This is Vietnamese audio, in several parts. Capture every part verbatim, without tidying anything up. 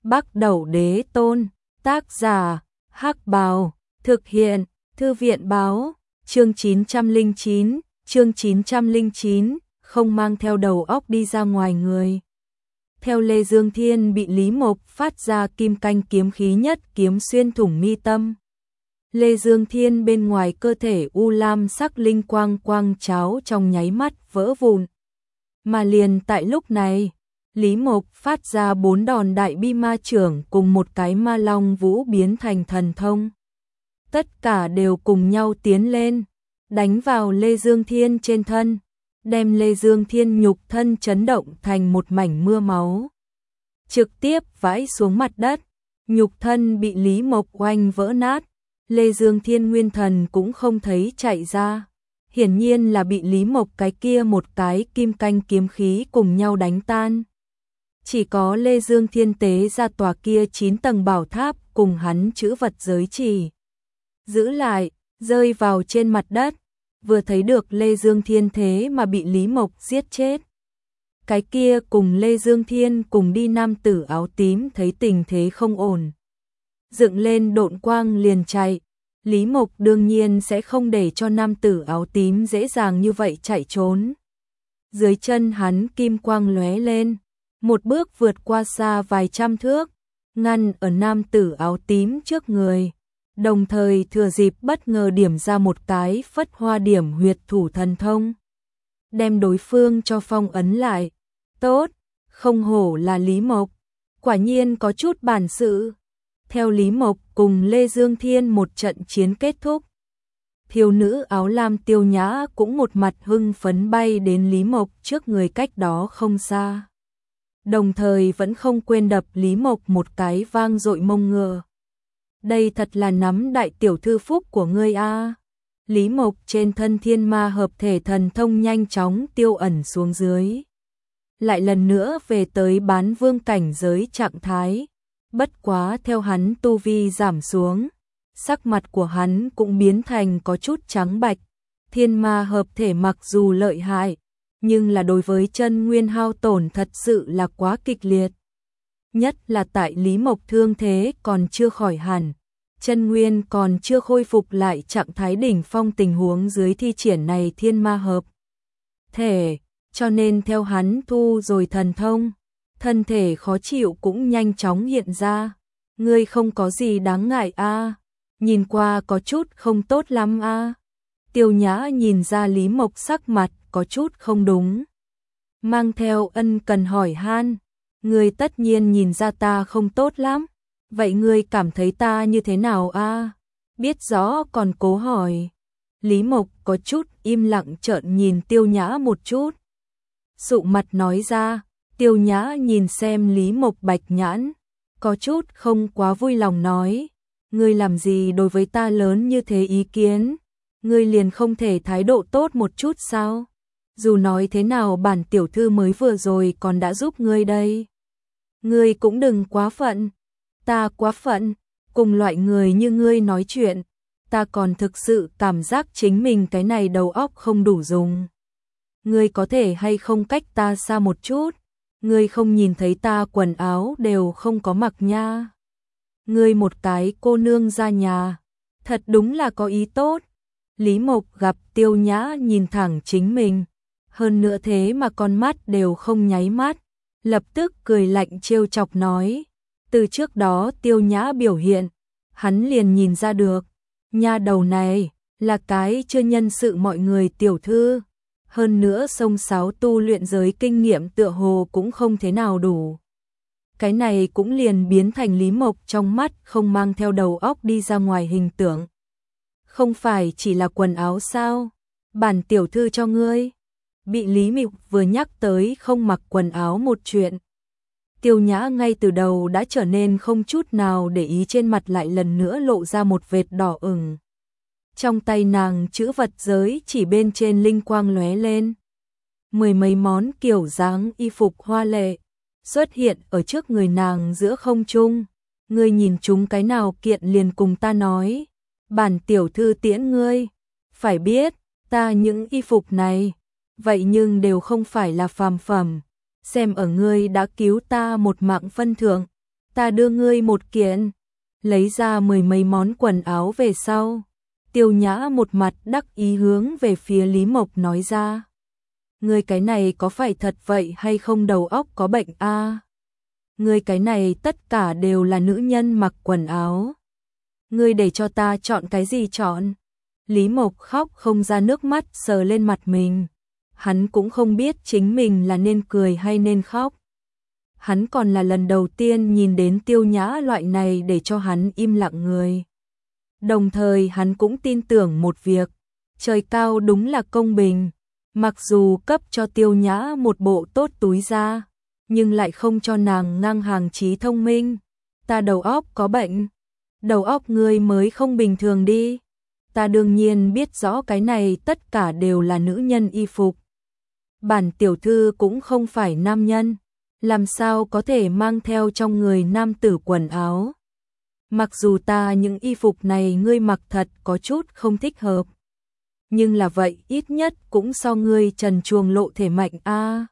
Bắc Đẩu Đế Tôn, tác giả, Hắc Bào, thực hiện, Thư viện báo, chương chín trăm lẻ chín, chương chín trăm lẻ chín, không mang theo đầu óc đi ra ngoài người. Theo Lê Dương Thiên bị Lý Mộc phát ra kim canh kiếm khí nhất kiếm xuyên thủng mi tâm. Lê Dương Thiên bên ngoài cơ thể u lam sắc linh quang quang cháo trong nháy mắt vỡ vụn. Mà liền tại lúc này, Lý Mộc phát ra bốn đòn đại bi ma trưởng cùng một cái ma long vũ biến thành thần thông. Tất cả đều cùng nhau tiến lên, đánh vào Lê Dương Thiên trên thân, đem Lê Dương Thiên nhục thân chấn động thành một mảnh mưa máu. Trực tiếp vãi xuống mặt đất, nhục thân bị Lý Mộc oanh vỡ nát, Lê Dương Thiên nguyên thần cũng không thấy chạy ra. Hiển nhiên là bị Lý Mộc cái kia một cái kim canh kiếm khí cùng nhau đánh tan. Chỉ có Lê Dương Thiên tế ra tòa kia chín tầng bảo tháp cùng hắn chữ vật giới chỉ. Giữ lại, rơi vào trên mặt đất, vừa thấy được Lê Dương Thiên thế mà bị Lý Mộc giết chết. Cái kia cùng Lê Dương Thiên cùng đi nam tử áo tím thấy tình thế không ổn. Dựng lên độn quang liền chạy. Lý Mộc đương nhiên sẽ không để cho nam tử áo tím dễ dàng như vậy chạy trốn. Dưới chân hắn kim quang lóe lên, một bước vượt qua xa vài trăm thước, ngăn ở nam tử áo tím trước người, đồng thời thừa dịp bất ngờ điểm ra một cái phất hoa điểm huyệt thủ thần thông, đem đối phương cho phong ấn lại. Tốt, không hổ là Lý Mộc, quả nhiên có chút bản sự. Theo Lý Mộc cùng Lê Dương Thiên một trận chiến kết thúc, thiếu nữ áo lam Tiêu Nhã cũng một mặt hưng phấn bay đến Lý Mộc trước người cách đó không xa. Đồng thời vẫn không quên đập Lý Mộc một cái vang dội mông ngựa. Đây thật là nắm đại tiểu thư phúc của ngươi a. Lý Mộc trên thân thiên ma hợp thể thần thông nhanh chóng tiêu ẩn xuống dưới. Lại lần nữa về tới bán vương cảnh giới trạng thái. Bất quá theo hắn tu vi giảm xuống, sắc mặt của hắn cũng biến thành có chút trắng bạch. Thiên ma hợp thể mặc dù lợi hại, nhưng là đối với chân nguyên hao tổn thật sự là quá kịch liệt. Nhất là tại Lý Mộc thương thế còn chưa khỏi hẳn, chân nguyên còn chưa khôi phục lại trạng thái đỉnh phong tình huống dưới thi triển này thiên ma hợp thể, cho nên theo hắn thu rồi thần thông, thân thể khó chịu cũng nhanh chóng hiện ra. Ngươi không có gì đáng ngại a, nhìn qua có chút không tốt lắm a. Tiêu Nhã nhìn ra Lý Mộc sắc mặt có chút không đúng, mang theo ân cần hỏi han, ngươi tất nhiên nhìn ra ta không tốt lắm, vậy ngươi cảm thấy ta như thế nào a? Biết rõ còn cố hỏi. Lý Mộc có chút im lặng trợn nhìn Tiêu Nhã một chút, sụ mặt nói ra. Tiêu Nhã nhìn xem Lý Mộc bạch nhãn, có chút không quá vui lòng nói, ngươi làm gì đối với ta lớn như thế ý kiến, ngươi liền không thể thái độ tốt một chút sao? Dù nói thế nào bản tiểu thư mới vừa rồi còn đã giúp ngươi đây. Ngươi cũng đừng quá phận, ta quá phận, cùng loại người như ngươi nói chuyện, ta còn thực sự cảm giác chính mình cái này đầu óc không đủ dùng. Ngươi có thể hay không cách ta xa một chút? Ngươi không nhìn thấy ta quần áo đều không có mặc nha. Ngươi một cái cô nương ra nhà, thật đúng là có ý tốt. Lý Mộc gặp Tiêu Nhã nhìn thẳng chính mình, hơn nữa thế mà con mắt đều không nháy mắt, lập tức cười lạnh trêu chọc nói. Từ trước đó Tiêu Nhã biểu hiện, hắn liền nhìn ra được, nha đầu này là cái chưa nhân sự mọi người tiểu thư. Hơn nữa sông sáo tu luyện giới kinh nghiệm tựa hồ cũng không thế nào đủ. Cái này cũng liền biến thành Lý Mộc trong mắt không mang theo đầu óc đi ra ngoài hình tượng. Không phải chỉ là quần áo sao? Bản tiểu thư cho ngươi. Bị Lý Mộc vừa nhắc tới không mặc quần áo một chuyện. Tiêu Nhã ngay từ đầu đã trở nên không chút nào để ý, trên mặt lại lần nữa lộ ra một vệt đỏ ửng. Trong tay nàng chữ vật giới chỉ bên trên linh quang lóe lên. Mười mấy món kiểu dáng y phục hoa lệ xuất hiện ở trước người nàng giữa không trung. Ngươi nhìn chúng cái nào kiện liền cùng ta nói, bản tiểu thư tiễn ngươi. Phải biết, ta những y phục này, vậy nhưng đều không phải là phàm phẩm. Xem ở ngươi đã cứu ta một mạng phân thượng, ta đưa ngươi một kiện, lấy ra mười mấy món quần áo về sau. Tiêu Nhã một mặt đắc ý hướng về phía Lý Mộc nói ra. Ngươi cái này có phải thật vậy hay không, đầu óc có bệnh a? À? Ngươi cái này tất cả đều là nữ nhân mặc quần áo. Ngươi để cho ta chọn cái gì chọn? Lý Mộc khóc không ra nước mắt sờ lên mặt mình. Hắn cũng không biết chính mình là nên cười hay nên khóc. Hắn còn là lần đầu tiên nhìn đến Tiêu Nhã loại này để cho hắn im lặng người. Đồng thời hắn cũng tin tưởng một việc, trời cao đúng là công bình, mặc dù cấp cho Tiêu Nhã một bộ tốt túi da, nhưng lại không cho nàng ngang hàng trí thông minh. Ta đầu óc có bệnh, đầu óc ngươi mới không bình thường đi. Ta đương nhiên biết rõ cái này tất cả đều là nữ nhân y phục. Bản tiểu thư cũng không phải nam nhân, làm sao có thể mang theo trong người nam tử quần áo. Mặc dù ta những y phục này ngươi mặc thật có chút không thích hợp, nhưng là vậy ít nhất cũng so ngươi trần truồng lộ thể mạnh a. À.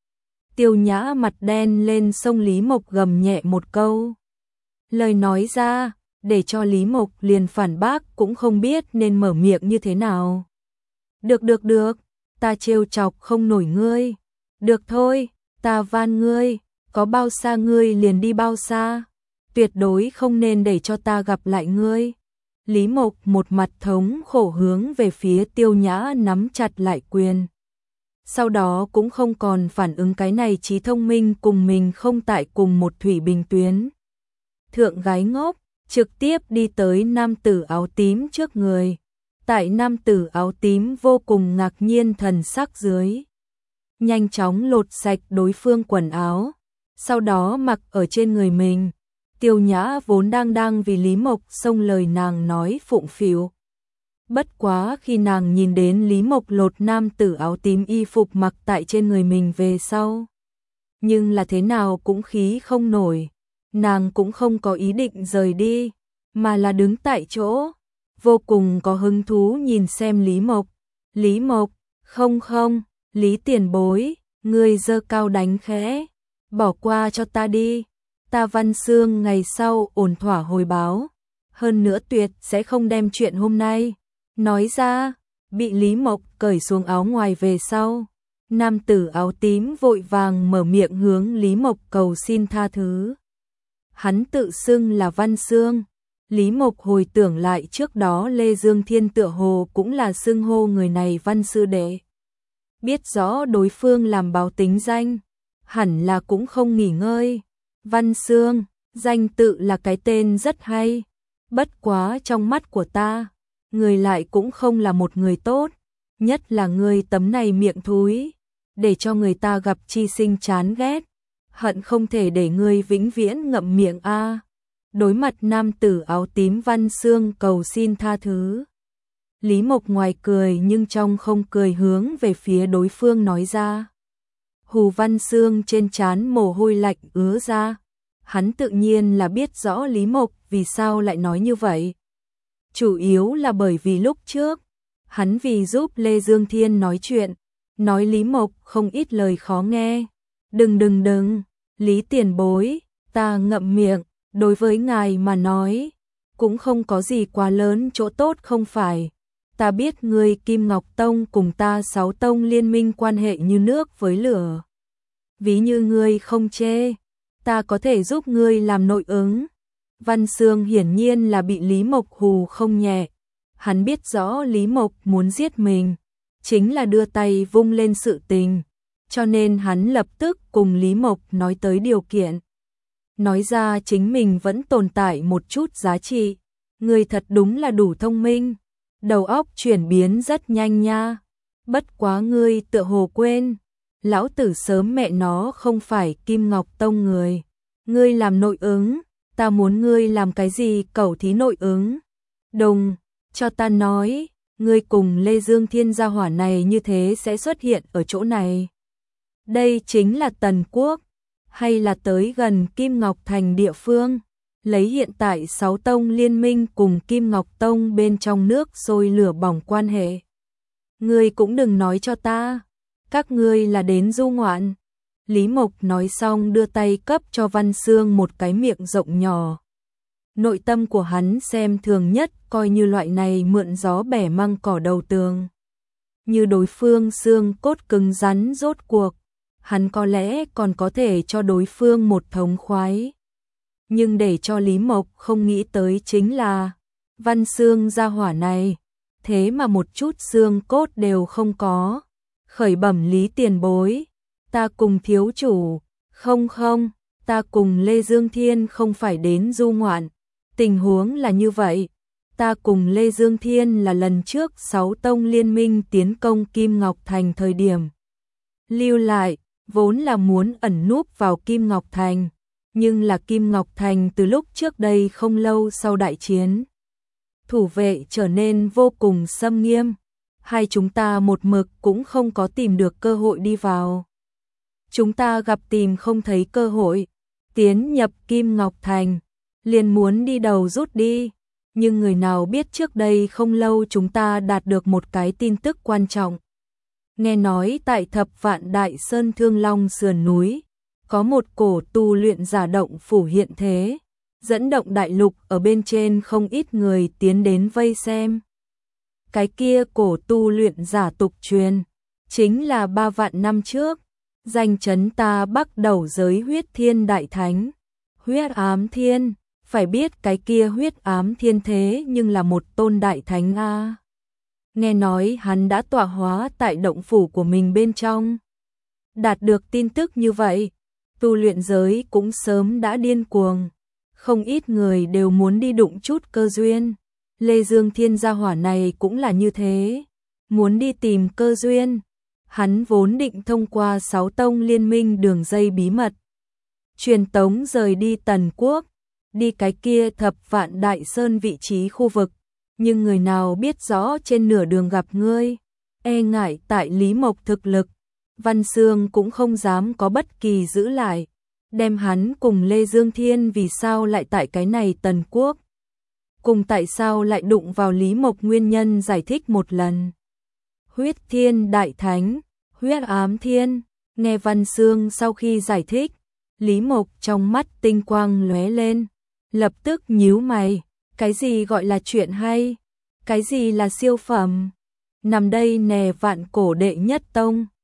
Tiêu Nhã mặt đen lên xông Lý Mộc gầm nhẹ một câu. Lời nói ra, để cho Lý Mộc liền phản bác cũng không biết nên mở miệng như thế nào. Được được được, ta trêu chọc không nổi ngươi. Được thôi, ta van ngươi, có bao xa ngươi liền đi bao xa. Tuyệt đối không nên để cho ta gặp lại ngươi. Lý Mộc một mặt thống khổ hướng về phía Tiêu Nhã nắm chặt lại quyền. Sau đó cũng không còn phản ứng cái này trí thông minh cùng mình không tại cùng một thủy bình tuyến. Thượng gái ngốc, trực tiếp đi tới nam tử áo tím trước người. Tại nam tử áo tím vô cùng ngạc nhiên thần sắc dưới. Nhanh chóng lột sạch đối phương quần áo, sau đó mặc ở trên người mình. Tiêu Nhã vốn đang đang vì Lý Mộc xông lời nàng nói phụng phịu. Bất quá khi nàng nhìn đến Lý Mộc lột nam tử áo tím y phục mặc tại trên người mình về sau. Nhưng là thế nào cũng khí không nổi. Nàng cũng không có ý định rời đi, mà là đứng tại chỗ. Vô cùng có hứng thú nhìn xem Lý Mộc. Lý Mộc, không không, Lý tiền bối, ngươi giơ cao đánh khẽ. Bỏ qua cho ta đi. Ta Văn Xương ngày sau ổn thỏa hồi báo. Hơn nữa tuyệt sẽ không đem chuyện hôm nay nói ra. Bị Lý Mộc cởi xuống áo ngoài về sau, nam tử áo tím vội vàng mở miệng hướng Lý Mộc cầu xin tha thứ. Hắn tự xưng là Văn Xương. Lý Mộc hồi tưởng lại trước đó Lê Dương Thiên tựa hồ cũng là xưng hô người này Văn sư đệ. Biết rõ đối phương làm báo tính danh, hẳn là cũng không nghỉ ngơi. Văn Xương, danh tự là cái tên rất hay. Bất quá trong mắt của ta, người lại cũng không là một người tốt. Nhất là người tấm này miệng thúi, để cho người ta gặp chi sinh chán ghét. Hận không thể để ngươi vĩnh viễn ngậm miệng a. À. Đối mặt nam tử áo tím Văn Xương cầu xin tha thứ. Lý Mộc ngoài cười nhưng trong không cười hướng về phía đối phương nói ra. Hù Văn Xương trên trán mồ hôi lạnh ứa ra. Hắn tự nhiên là biết rõ Lý Mộc vì sao lại nói như vậy. Chủ yếu là bởi vì lúc trước, hắn vì giúp Lê Dương Thiên nói chuyện, nói Lý Mộc không ít lời khó nghe. Đừng đừng đừng, Lý tiền bối, ta ngậm miệng, đối với ngài mà nói, cũng không có gì quá lớn chỗ tốt không phải. Ta biết ngươi Kim Ngọc Tông cùng ta Sáu Tông liên minh quan hệ như nước với lửa. Ví như ngươi không chê, ta có thể giúp ngươi làm nội ứng. Văn Xương hiển nhiên là bị Lý Mộc hù không nhẹ. Hắn biết rõ Lý Mộc muốn giết mình, chính là đưa tay vung lên sự tình. Cho nên hắn lập tức cùng Lý Mộc nói tới điều kiện. Nói ra chính mình vẫn tồn tại một chút giá trị. Ngươi thật đúng là đủ thông minh. Đầu óc chuyển biến rất nhanh nha. Bất quá ngươi tựa hồ quên. Lão tử sớm mẹ nó không phải Kim Ngọc Tông người. Ngươi làm nội ứng. Ta muốn ngươi làm cái gì cẩu thí nội ứng. Đồng, cho ta nói. Ngươi cùng Lê Dương Thiên gia hỏa này như thế sẽ xuất hiện ở chỗ này. Đây chính là Tần Quốc. Hay là tới gần Kim Ngọc Thành địa phương. Lấy hiện tại Sáu Tông liên minh cùng Kim Ngọc Tông bên trong nước sôi lửa bỏng quan hệ. Ngươi cũng đừng nói cho ta. Các ngươi là đến du ngoạn. Lý Mộc nói xong đưa tay cấp cho Văn Xương một cái miệng rộng nhỏ. Nội tâm của hắn xem thường nhất coi như loại này mượn gió bẻ măng cỏ đầu tường. Như đối phương xương cốt cứng rắn rốt cuộc, hắn có lẽ còn có thể cho đối phương một thống khoái. Nhưng để cho Lý Mộc không nghĩ tới chính là Văn Xương gia hỏa này, thế mà một chút xương cốt đều không có. Khởi bẩm Lý tiền bối, ta cùng thiếu chủ, không không, ta cùng Lê Dương Thiên không phải đến du ngoạn, tình huống là như vậy, ta cùng Lê Dương Thiên là lần trước sáu tông liên minh tiến công Kim Ngọc Thành thời điểm. Lưu lại, vốn là muốn ẩn núp vào Kim Ngọc Thành, nhưng là Kim Ngọc Thành từ lúc trước đây không lâu sau đại chiến. Thủ vệ trở nên vô cùng xâm nghiêm, hai chúng ta một mực cũng không có tìm được cơ hội đi vào. Chúng ta gặp tìm không thấy cơ hội, tiến nhập Kim Ngọc Thành, liền muốn đi đầu rút đi. Nhưng người nào biết trước đây không lâu chúng ta đạt được một cái tin tức quan trọng. Nghe nói tại Thập Vạn Đại Sơn Thương Long sườn núi, có một cổ tu luyện giả động phủ hiện thế, dẫn động đại lục ở bên trên không ít người tiến đến vây xem. Cái kia cổ tu luyện giả tục truyền, chính là ba vạn năm trước, danh chấn ta Bắc đầu giới Huyết Thiên Đại Thánh, Huyết Ám Thiên. Phải biết cái kia Huyết Ám Thiên thế nhưng là một tôn đại thánh a. Nghe nói hắn đã tọa hóa tại động phủ của mình bên trong. Đạt được tin tức như vậy, tu luyện giới cũng sớm đã điên cuồng. Không ít người đều muốn đi đụng chút cơ duyên. Lê Dương Thiên gia hỏa này cũng là như thế. Muốn đi tìm cơ duyên. Hắn vốn định thông qua sáu tông liên minh đường dây bí mật. Truyền tống rời đi Tần Quốc. Đi cái kia Thập Vạn Đại Sơn vị trí khu vực, nhưng người nào biết rõ trên nửa đường gặp ngươi, e ngại tại Lý Mộc thực lực, Văn Xương cũng không dám có bất kỳ giữ lại, đem hắn cùng Lê Dương Thiên vì sao lại tại cái này Tần Quốc, cùng tại sao lại đụng vào Lý Mộc nguyên nhân giải thích một lần. Huyết Thiên Đại Thánh, Huyết Ám Thiên, nghe Văn Xương sau khi giải thích, Lý Mộc trong mắt tinh quang lóe lên. Lập tức nhíu mày, cái gì gọi là chuyện hay, cái gì là siêu phẩm, nằm đây nè vạn cổ đệ nhất tông,